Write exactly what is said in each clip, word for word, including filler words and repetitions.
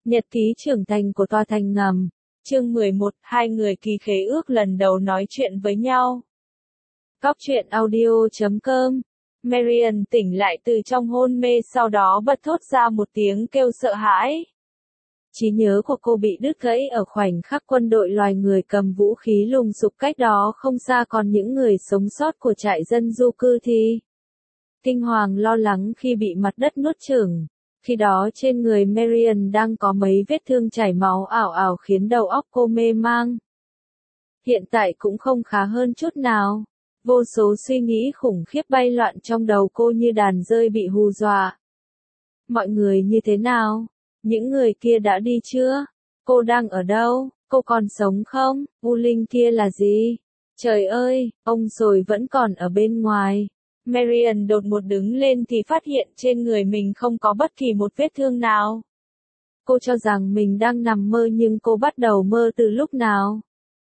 Nhật ký trưởng thành của tòa thành ngầm. Chương mười một, hai người ký khế ước lần đầu nói chuyện với nhau. Góc truyện audio chấm com. Marian tỉnh lại từ trong hôn mê, sau đó bật thốt ra một tiếng kêu sợ hãi. Trí nhớ của cô bị đứt gãy ở khoảnh khắc quân đội loài người cầm vũ khí lùng sục cách đó không xa, còn những người sống sót của trại dân du cư thì kinh hoàng lo lắng khi bị mặt đất nuốt chửng. Khi đó trên người Marian đang có mấy vết thương chảy máu ảo ảo khiến đầu óc cô mê mang. Hiện tại cũng không khá hơn chút nào. Vô số suy nghĩ khủng khiếp bay loạn trong đầu cô như đàn dơi bị hù dọa. Mọi người như thế nào? Những người kia đã đi chưa? Cô đang ở đâu? Cô còn sống không? U Linh kia là gì? Trời ơi, ông rồi vẫn còn ở bên ngoài. Marian đột ngột đứng lên thì phát hiện trên người mình không có bất kỳ một vết thương nào. Cô cho rằng mình đang nằm mơ, nhưng cô bắt đầu mơ từ lúc nào?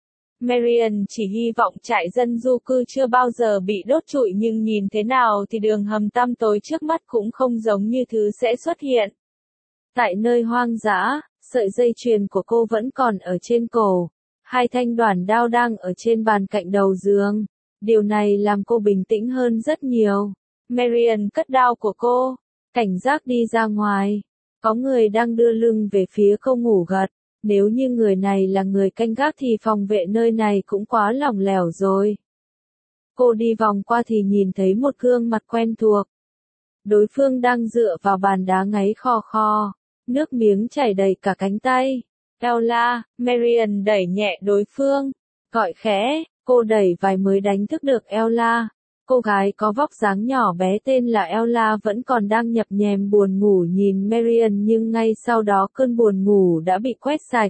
Marian chỉ hy vọng trại dân du cư chưa bao giờ bị đốt trụi, nhưng nhìn thế nào thì đường hầm tăm tối trước mắt cũng không giống như thứ sẽ xuất hiện. Tại nơi hoang dã, sợi dây chuyền của cô vẫn còn ở trên cổ. Hai thanh đoản đao đang ở trên bàn cạnh đầu giường. Điều này làm cô bình tĩnh hơn rất nhiều. Marian cất đao của cô, cảnh giác đi ra ngoài. Có người đang đưa lưng về phía cô ngủ gật. Nếu như người này là người canh gác thì phòng vệ nơi này cũng quá lỏng lẻo rồi. Cô đi vòng qua thì nhìn thấy một gương mặt quen thuộc. Đối phương đang dựa vào bàn đá ngáy khò khò, nước miếng chảy đầy cả cánh tay. Ella, Marian đẩy nhẹ đối phương, gọi khẽ. Cô đẩy vài mới đánh thức được Ella. Cô gái có vóc dáng nhỏ bé tên là Ella vẫn còn đang nhập nhèm buồn ngủ nhìn Marian, nhưng ngay sau đó cơn buồn ngủ đã bị quét sạch.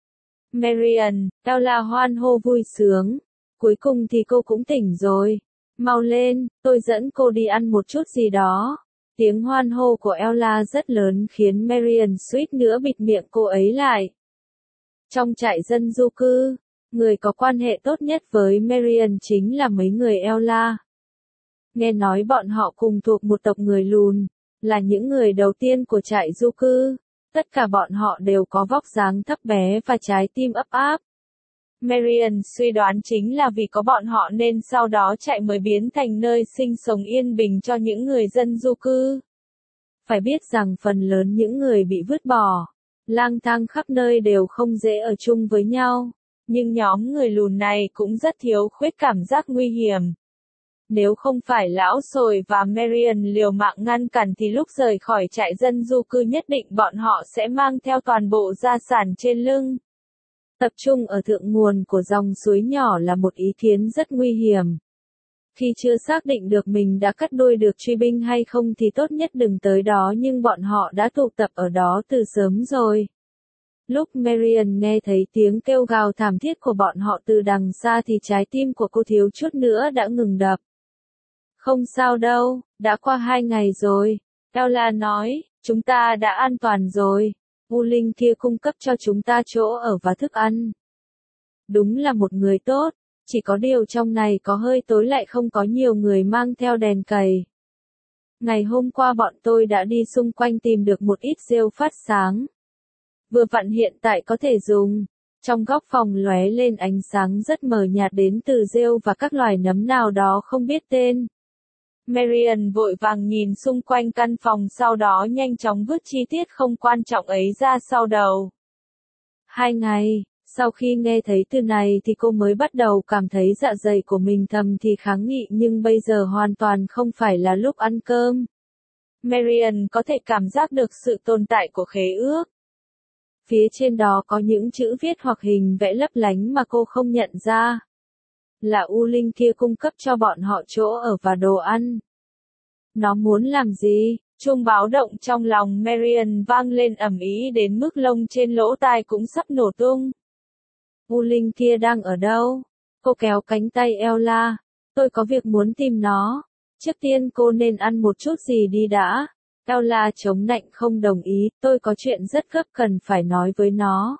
Marian, Ella hoan hô vui sướng. Cuối cùng thì cô cũng tỉnh rồi. Mau lên, tôi dẫn cô đi ăn một chút gì đó. Tiếng hoan hô của Ella rất lớn khiến Marian suýt nữa bịt miệng cô ấy lại. Trong trại dân du cư, người có quan hệ tốt nhất với Marian chính là mấy người Ella. Nghe nói bọn họ cùng thuộc một tộc người lùn, là những người đầu tiên của trại du cư. Tất cả bọn họ đều có vóc dáng thấp bé và trái tim ấp áp. Marian suy đoán chính là vì có bọn họ nên sau đó trại mới biến thành nơi sinh sống yên bình cho những người dân du cư. Phải biết rằng phần lớn những người bị vứt bỏ, lang thang khắp nơi đều không dễ ở chung với nhau. Nhưng nhóm người lùn này cũng rất thiếu khuyết cảm giác nguy hiểm. Nếu không phải lão sồi và Marian liều mạng ngăn cản thì lúc rời khỏi trại dân du cư nhất định bọn họ sẽ mang theo toàn bộ gia sản trên lưng. Tập trung ở thượng nguồn của dòng suối nhỏ là một ý kiến rất nguy hiểm. Khi chưa xác định được mình đã cắt đuôi được truy binh hay không thì tốt nhất đừng tới đó, nhưng bọn họ đã tụ tập ở đó từ sớm rồi. Lúc Marian nghe thấy tiếng kêu gào thảm thiết của bọn họ từ đằng xa thì trái tim của cô thiếu chút nữa đã ngừng đập. Không sao đâu, đã qua hai ngày rồi. Ella nói, chúng ta đã an toàn rồi. U Linh kia cung cấp cho chúng ta chỗ ở và thức ăn. Đúng là một người tốt, chỉ có điều trong này có hơi tối lại không có nhiều người mang theo đèn cầy. Ngày hôm qua bọn tôi đã đi xung quanh tìm được một ít rêu phát sáng. Vừa vặn hiện tại có thể dùng. Trong góc phòng lóe lên ánh sáng rất mờ nhạt đến từ rêu và các loài nấm nào đó không biết tên. Marian vội vàng nhìn xung quanh căn phòng, sau đó nhanh chóng vứt chi tiết không quan trọng ấy ra sau đầu. Hai ngày, sau khi nghe thấy từ này thì cô mới bắt đầu cảm thấy dạ dày của mình thầm thì kháng nghị, nhưng bây giờ hoàn toàn không phải là lúc ăn cơm. Marian có thể cảm giác được sự tồn tại của khế ước. Phía trên đó có những chữ viết hoặc hình vẽ lấp lánh mà cô không nhận ra. Là U Linh kia cung cấp cho bọn họ chỗ ở và đồ ăn. Nó muốn làm gì? Chuông báo động trong lòng Marian vang lên ầm ĩ đến mức lông trên lỗ tai cũng sắp nổ tung. U Linh kia đang ở đâu? Cô kéo cánh tay Ella. Tôi có việc muốn tìm nó. Trước tiên cô nên ăn một chút gì đi đã. Ella chống nạnh không đồng ý, tôi có chuyện rất gấp cần phải nói với nó.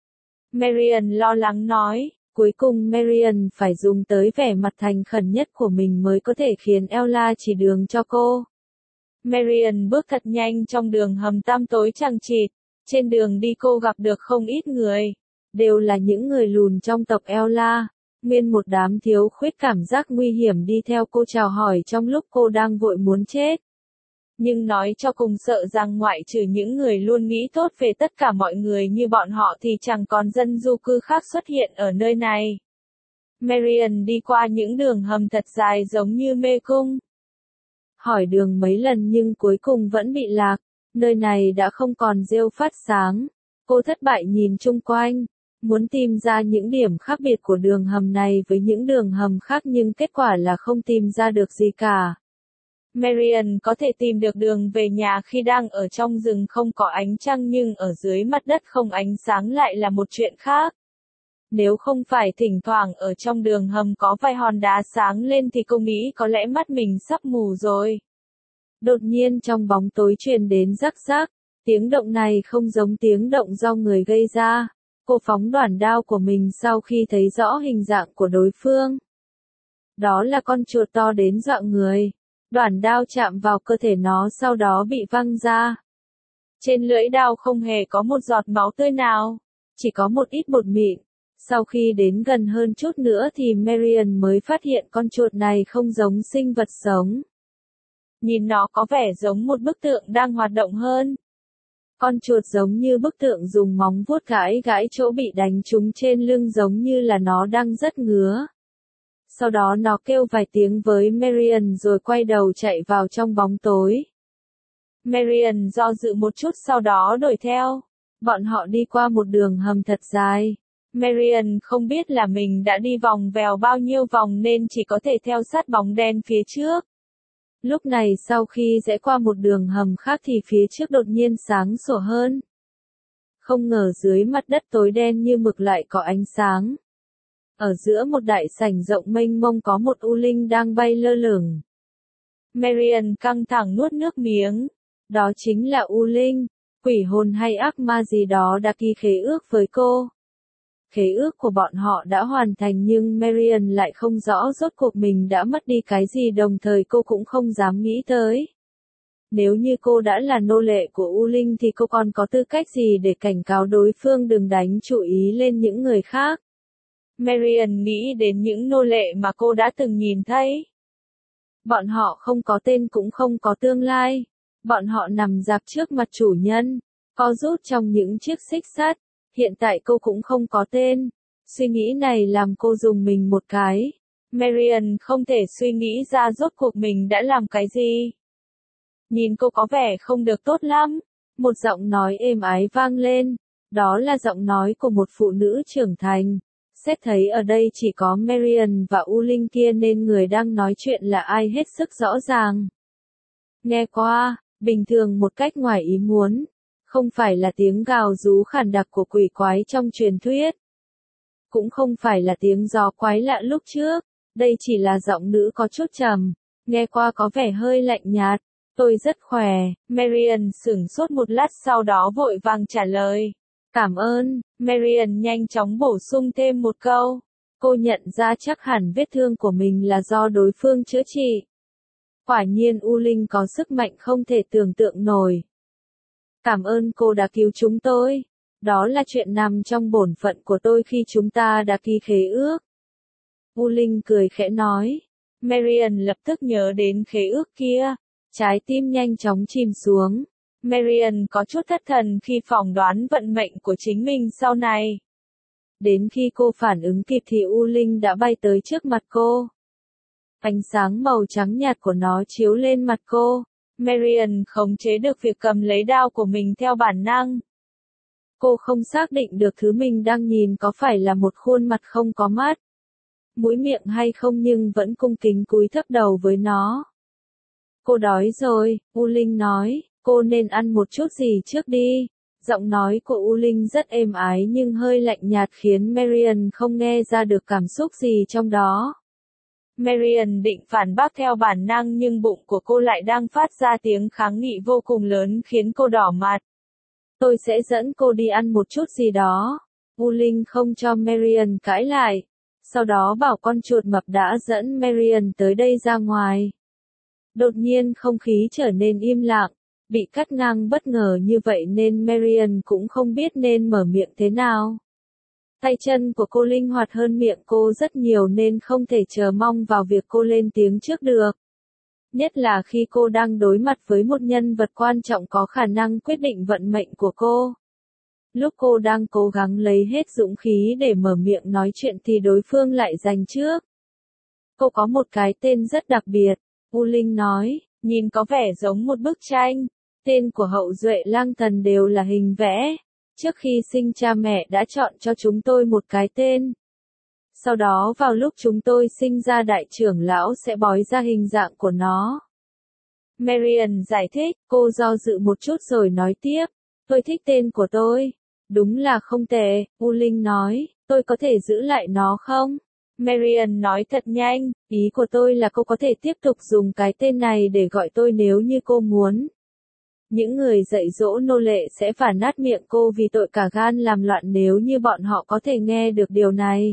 Marian lo lắng nói. Cuối cùng Marian phải dùng tới vẻ mặt thành khẩn nhất của mình mới có thể khiến Ella chỉ đường cho cô. Marian bước thật nhanh trong đường hầm tăm tối chằng chịt. Trên đường đi cô gặp được không ít người. Đều là những người lùn trong tộc Ella. Nguyên một đám thiếu khuyết cảm giác nguy hiểm đi theo cô chào hỏi trong lúc cô đang vội muốn chết. Nhưng nói cho cùng sợ rằng ngoại trừ những người luôn nghĩ tốt về tất cả mọi người như bọn họ thì chẳng còn dân du cư khác xuất hiện ở nơi này. Marian đi qua những đường hầm thật dài giống như mê cung. Hỏi đường mấy lần nhưng cuối cùng vẫn bị lạc. Nơi này đã không còn rêu phát sáng. Cô thất bại nhìn chung quanh. Muốn tìm ra những điểm khác biệt của đường hầm này với những đường hầm khác nhưng kết quả là không tìm ra được gì cả. Marian có thể tìm được đường về nhà khi đang ở trong rừng không có ánh trăng nhưng ở dưới mặt đất không ánh sáng lại là một chuyện khác. Nếu không phải thỉnh thoảng ở trong đường hầm có vài hòn đá sáng lên thì cô nghĩ có lẽ mắt mình sắp mù rồi. Đột nhiên trong bóng tối truyền đến rắc rắc, tiếng động này không giống tiếng động do người gây ra. Cô phóng đoản đao của mình sau khi thấy rõ hình dạng của đối phương. Đó là con chuột to đến dọa người. Đoản đao chạm vào cơ thể nó sau đó bị văng ra. Trên lưỡi đao không hề có một giọt máu tươi nào, chỉ có một ít bột mịn. Sau khi đến gần hơn chút nữa thì Marian mới phát hiện con chuột này không giống sinh vật sống. Nhìn nó có vẻ giống một bức tượng đang hoạt động hơn. Con chuột giống như bức tượng dùng móng vuốt gãi gãi chỗ bị đánh trúng trên lưng giống như là nó đang rất ngứa. Sau đó nó kêu vài tiếng với Marian rồi quay đầu chạy vào trong bóng tối. Marian do dự một chút sau đó đuổi theo. Bọn họ đi qua một đường hầm thật dài. Marian không biết là mình đã đi vòng vèo bao nhiêu vòng nên chỉ có thể theo sát bóng đen phía trước. Lúc này sau khi rẽ qua một đường hầm khác thì phía trước đột nhiên sáng sủa hơn. Không ngờ dưới mặt đất tối đen như mực lại có ánh sáng. Ở giữa một đại sảnh rộng mênh mông có một u linh đang bay lơ lửng. Marian căng thẳng nuốt nước miếng. Đó chính là u linh, quỷ hồn hay ác ma gì đó đã ký khế ước với cô. Khế ước của bọn họ đã hoàn thành nhưng Marian lại không rõ rốt cuộc mình đã mất đi cái gì đồng thời cô cũng không dám nghĩ tới. Nếu như cô đã là nô lệ của U Linh thì cô còn có tư cách gì để cảnh cáo đối phương đừng đánh chú ý lên những người khác. Marian nghĩ đến những nô lệ mà cô đã từng nhìn thấy. Bọn họ không có tên cũng không có tương lai. Bọn họ nằm rạp trước mặt chủ nhân, co rút trong những chiếc xích sắt. Hiện tại cô cũng không có tên. Suy nghĩ này làm cô rùng mình một cái. Marian không thể suy nghĩ ra rốt cuộc mình đã làm cái gì. Nhìn cô có vẻ không được tốt lắm. Một giọng nói êm ái vang lên. Đó là giọng nói của một phụ nữ trưởng thành. Xét thấy ở đây chỉ có Marian và U Linh kia nên người đang nói chuyện là ai hết sức rõ ràng. Nghe qua, bình thường một cách ngoài ý muốn. Không phải là tiếng gào rú khản đặc của quỷ quái trong truyền thuyết. Cũng không phải là tiếng gió quái lạ lúc trước. Đây chỉ là giọng nữ có chút trầm. Nghe qua có vẻ hơi lạnh nhạt. Tôi rất khỏe. Marian sửng sốt một lát sau đó vội vàng trả lời. Cảm ơn. Marian nhanh chóng bổ sung thêm một câu. Cô nhận ra chắc hẳn vết thương của mình là do đối phương chữa trị. Quả nhiên U Linh có sức mạnh không thể tưởng tượng nổi. Cảm ơn cô đã cứu chúng tôi. Đó là chuyện nằm trong bổn phận của tôi khi chúng ta đã ký khế ước. U Linh cười khẽ nói. Marian lập tức nhớ đến khế ước kia. Trái tim nhanh chóng chìm xuống. Marian có chút thất thần khi phỏng đoán vận mệnh của chính mình sau này. Đến khi cô phản ứng kịp thì U Linh đã bay tới trước mặt cô. Ánh sáng màu trắng nhạt của nó chiếu lên mặt cô. Marian khống chế được việc cầm lấy đao của mình theo bản năng. Cô không xác định được thứ mình đang nhìn có phải là một khuôn mặt không có mắt, mũi miệng hay không nhưng vẫn cung kính cúi thấp đầu với nó. Cô đói rồi, U Linh nói, cô nên ăn một chút gì trước đi. Giọng nói của U Linh rất êm ái nhưng hơi lạnh nhạt khiến Marian không nghe ra được cảm xúc gì trong đó. Marian định phản bác theo bản năng nhưng bụng của cô lại đang phát ra tiếng kháng nghị vô cùng lớn khiến cô đỏ mặt. Tôi sẽ dẫn cô đi ăn một chút gì đó. U Linh không cho Marian cãi lại. Sau đó bảo con chuột mập đã dẫn Marian tới đây ra ngoài. Đột nhiên không khí trở nên im lặng. Bị cắt ngang bất ngờ như vậy nên Marian cũng không biết nên mở miệng thế nào. Tay chân của cô linh hoạt hơn miệng cô rất nhiều nên không thể chờ mong vào việc cô lên tiếng trước được. Nhất là khi cô đang đối mặt với một nhân vật quan trọng có khả năng quyết định vận mệnh của cô. Lúc cô đang cố gắng lấy hết dũng khí để mở miệng nói chuyện thì đối phương lại giành trước. Cô có một cái tên rất đặc biệt, U Linh nói, nhìn có vẻ giống một bức tranh. Tên của hậu duệ Lang Thần đều là hình vẽ. Trước khi sinh cha mẹ đã chọn cho chúng tôi một cái tên. Sau đó vào lúc chúng tôi sinh ra đại trưởng lão sẽ bói ra hình dạng của nó. Marian giải thích, cô do dự một chút rồi nói tiếp, tôi thích tên của tôi. Đúng là không tệ, U Linh nói, tôi có thể giữ lại nó không? Marian nói thật nhanh, ý của tôi là cô có thể tiếp tục dùng cái tên này để gọi tôi nếu như cô muốn. Những người dạy dỗ nô lệ sẽ phản nát miệng cô vì tội cả gan làm loạn nếu như bọn họ có thể nghe được điều này.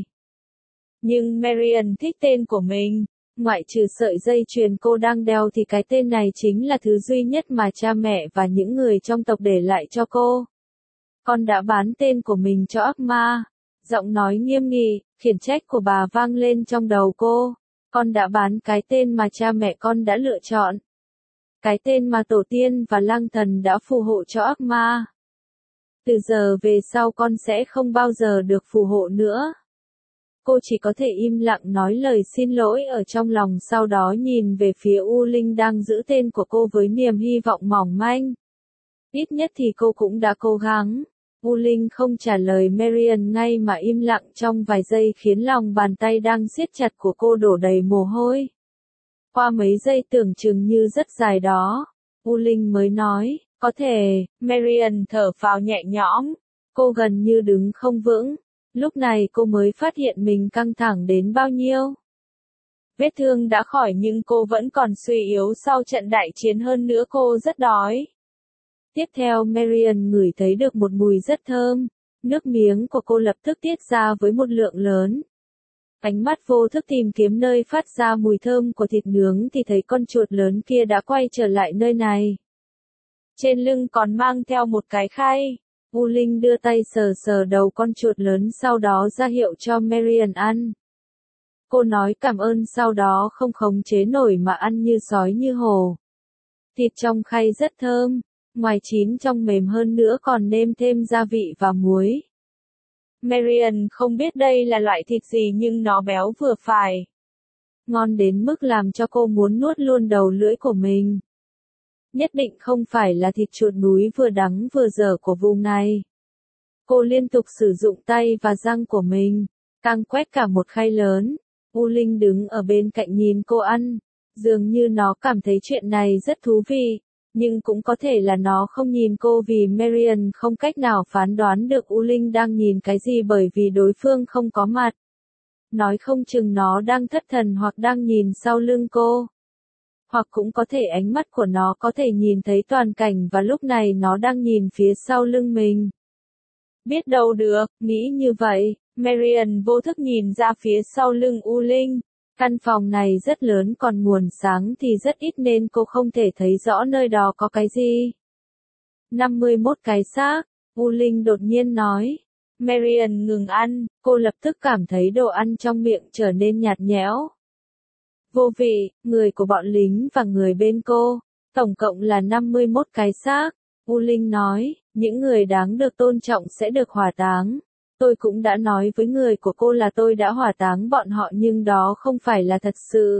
Nhưng Marian thích tên của mình, ngoại trừ sợi dây chuyền cô đang đeo thì cái tên này chính là thứ duy nhất mà cha mẹ và những người trong tộc để lại cho cô. Con đã bán tên của mình cho ác ma. Giọng nói nghiêm nghị, khiển trách của bà vang lên trong đầu cô. Con đã bán cái tên mà cha mẹ con đã lựa chọn. Cái tên mà tổ tiên và Lang Thần đã phù hộ cho ác ma. Từ giờ về sau con sẽ không bao giờ được phù hộ nữa. Cô chỉ có thể im lặng nói lời xin lỗi ở trong lòng, sau đó nhìn về phía U Linh đang giữ tên của cô với niềm hy vọng mỏng manh. Ít nhất thì cô cũng đã cố gắng. U Linh không trả lời Marian ngay mà im lặng trong vài giây khiến lòng bàn tay đang siết chặt của cô đổ đầy mồ hôi. Qua mấy giây tưởng chừng như rất dài đó, U Linh mới nói, có thể. Marian thở phào nhẹ nhõm, cô gần như đứng không vững, lúc này cô mới phát hiện mình căng thẳng đến bao nhiêu. Vết thương đã khỏi nhưng cô vẫn còn suy yếu sau trận đại chiến, hơn nữa cô rất đói. Tiếp theo Marian ngửi thấy được một mùi rất thơm, nước miếng của cô lập tức tiết ra với một lượng lớn. Ánh mắt vô thức tìm kiếm nơi phát ra mùi thơm của thịt nướng thì thấy con chuột lớn kia đã quay trở lại nơi này. Trên lưng còn mang theo một cái khay. U Linh đưa tay sờ sờ đầu con chuột lớn sau đó ra hiệu cho Marian ăn. Cô nói cảm ơn sau đó không khống chế nổi mà ăn như sói như hổ. Thịt trong khay rất thơm, ngoài chín trong mềm hơn nữa còn nêm thêm gia vị và muối. Marian không biết đây là loại thịt gì nhưng nó béo vừa phải. Ngon đến mức làm cho cô muốn nuốt luôn đầu lưỡi của mình. Nhất định không phải là thịt chuột núi vừa đắng vừa dở của vùng này. Cô liên tục sử dụng tay và răng của mình, căng quét cả một khay lớn. U Linh đứng ở bên cạnh nhìn cô ăn, dường như nó cảm thấy chuyện này rất thú vị. Nhưng cũng có thể là nó không nhìn cô vì Marian không cách nào phán đoán được U Linh đang nhìn cái gì bởi vì đối phương không có mặt. Nói không chừng nó đang thất thần hoặc đang nhìn sau lưng cô. Hoặc cũng có thể ánh mắt của nó có thể nhìn thấy toàn cảnh và lúc này nó đang nhìn phía sau lưng mình. Biết đâu được, nghĩ như vậy, Marian vô thức nhìn ra phía sau lưng U Linh. Căn phòng này rất lớn còn nguồn sáng thì rất ít nên cô không thể thấy rõ nơi đó có cái gì. năm mươi mốt cái xác, U Linh đột nhiên nói. Marian ngừng ăn, cô lập tức cảm thấy đồ ăn trong miệng trở nên nhạt nhẽo. Vô vị, người của bọn lính và người bên cô, tổng cộng là năm mươi mốt cái xác. U Linh nói, những người đáng được tôn trọng sẽ được hỏa táng. Tôi cũng đã nói với người của cô là tôi đã hỏa táng bọn họ nhưng đó không phải là thật sự.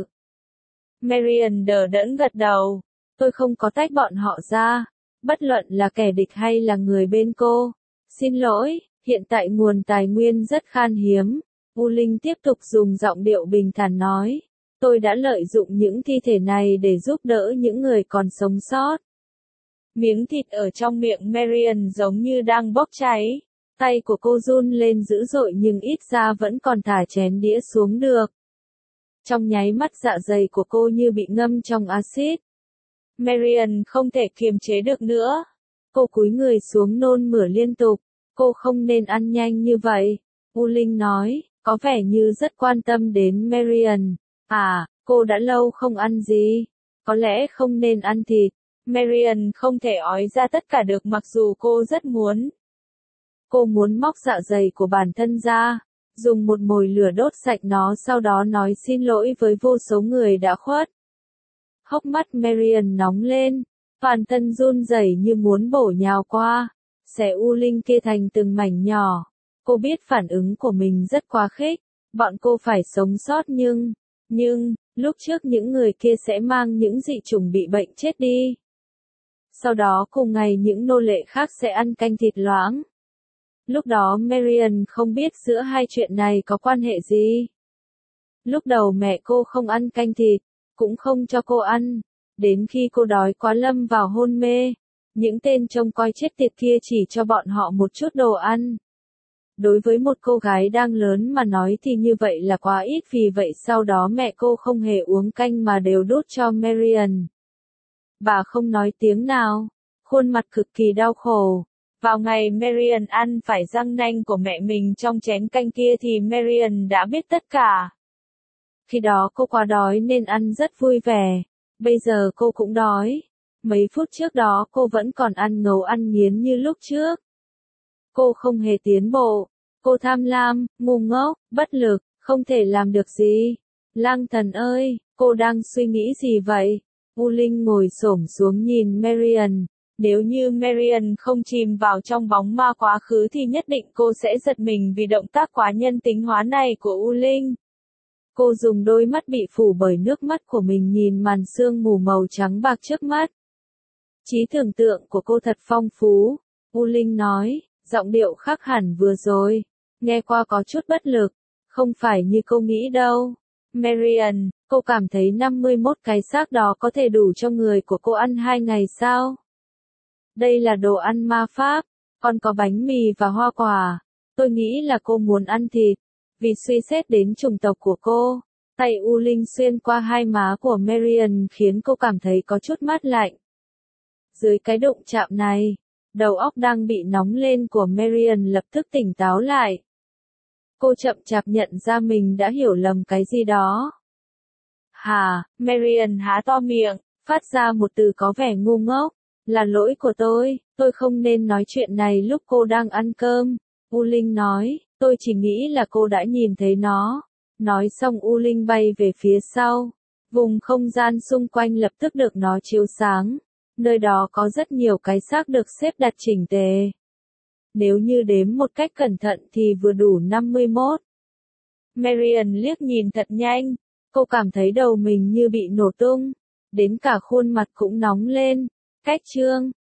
Marian đờ đẫn gật đầu. Tôi không có tách bọn họ ra, bất luận là kẻ địch hay là người bên cô. Xin lỗi, hiện tại nguồn tài nguyên rất khan hiếm. U Linh tiếp tục dùng giọng điệu bình thản nói. Tôi đã lợi dụng những thi thể này để giúp đỡ những người còn sống sót. Miếng thịt ở trong miệng Marian giống như đang bốc cháy. Tay của cô run lên dữ dội nhưng ít ra vẫn còn thả chén đĩa xuống được. Trong nháy mắt dạ dày của cô như bị ngâm trong axit. Marian không thể kiềm chế được nữa. Cô cúi người xuống nôn mửa liên tục. Cô không nên ăn nhanh như vậy. U Linh nói, có vẻ như rất quan tâm đến Marian. À, cô đã lâu không ăn gì. Có lẽ không nên ăn thịt. Marian không thể ói ra tất cả được mặc dù cô rất muốn. Cô muốn móc dạ dày của bản thân ra, dùng một mồi lửa đốt sạch nó sau đó nói xin lỗi với vô số người đã khuất. Hốc mắt Marian nóng lên, toàn thân run rẩy như muốn bổ nhào qua, xẻ U Linh kia thành từng mảnh nhỏ. Cô biết phản ứng của mình rất quá khích, bọn cô phải sống sót nhưng, nhưng, lúc trước những người kia sẽ mang những dị chủng bị bệnh chết đi. Sau đó cùng ngày những nô lệ khác sẽ ăn canh thịt loãng. Lúc đó Marian không biết giữa hai chuyện này có quan hệ gì. Lúc đầu mẹ cô không ăn canh thịt, cũng không cho cô ăn, đến khi cô đói quá lâm vào hôn mê, những tên trông coi chết tiệt kia chỉ cho bọn họ một chút đồ ăn. Đối với một cô gái đang lớn mà nói thì như vậy là quá ít, vì vậy sau đó mẹ cô không hề uống canh mà đều đút cho Marian. Bà không nói tiếng nào, khuôn mặt cực kỳ đau khổ. Vào ngày Marian ăn phải răng nanh của mẹ mình trong chén canh kia thì Marian đã biết tất cả. Khi đó cô quá đói nên ăn rất vui vẻ, bây giờ cô cũng đói. Mấy phút trước đó cô vẫn còn ăn ngấu ăn nghiến như lúc trước. Cô không hề tiến bộ, cô tham lam, ngu ngốc, bất lực, không thể làm được gì. Lang thần ơi, cô đang suy nghĩ gì vậy? U Linh ngồi xổm xuống nhìn Marian. Nếu như Marian không chìm vào trong bóng ma quá khứ thì nhất định cô sẽ giật mình vì động tác quá nhân tính hóa này của U Linh. Cô dùng đôi mắt bị phủ bởi nước mắt của mình nhìn màn sương mù màu trắng bạc trước mắt. Trí tưởng tượng của cô thật phong phú, U Linh nói, giọng điệu khác hẳn vừa rồi, nghe qua có chút bất lực, không phải như cô nghĩ đâu. Marian, cô cảm thấy năm mươi mốt cái xác đó có thể đủ cho người của cô ăn hai ngày sao? Đây là đồ ăn ma pháp, còn có bánh mì và hoa quả. Tôi nghĩ là cô muốn ăn thịt, vì suy xét đến chủng tộc của cô. Tay U Linh xuyên qua hai má của Marian khiến cô cảm thấy có chút mát lạnh. Dưới cái đụng chạm này, đầu óc đang bị nóng lên của Marian lập tức tỉnh táo lại. Cô chậm chạp nhận ra mình đã hiểu lầm cái gì đó. Hà, Marian há to miệng, phát ra một từ có vẻ ngu ngốc. Là lỗi của tôi, tôi không nên nói chuyện này lúc cô đang ăn cơm. U Linh nói, tôi chỉ nghĩ là cô đã nhìn thấy nó. Nói xong U Linh bay về phía sau. Vùng không gian xung quanh lập tức được nó chiếu sáng. Nơi đó có rất nhiều cái xác được xếp đặt chỉnh tề. Nếu như đếm một cách cẩn thận thì vừa đủ năm mươi mốt. Marian liếc nhìn thật nhanh. Cô cảm thấy đầu mình như bị nổ tung. Đến cả khuôn mặt cũng nóng lên. Cách chương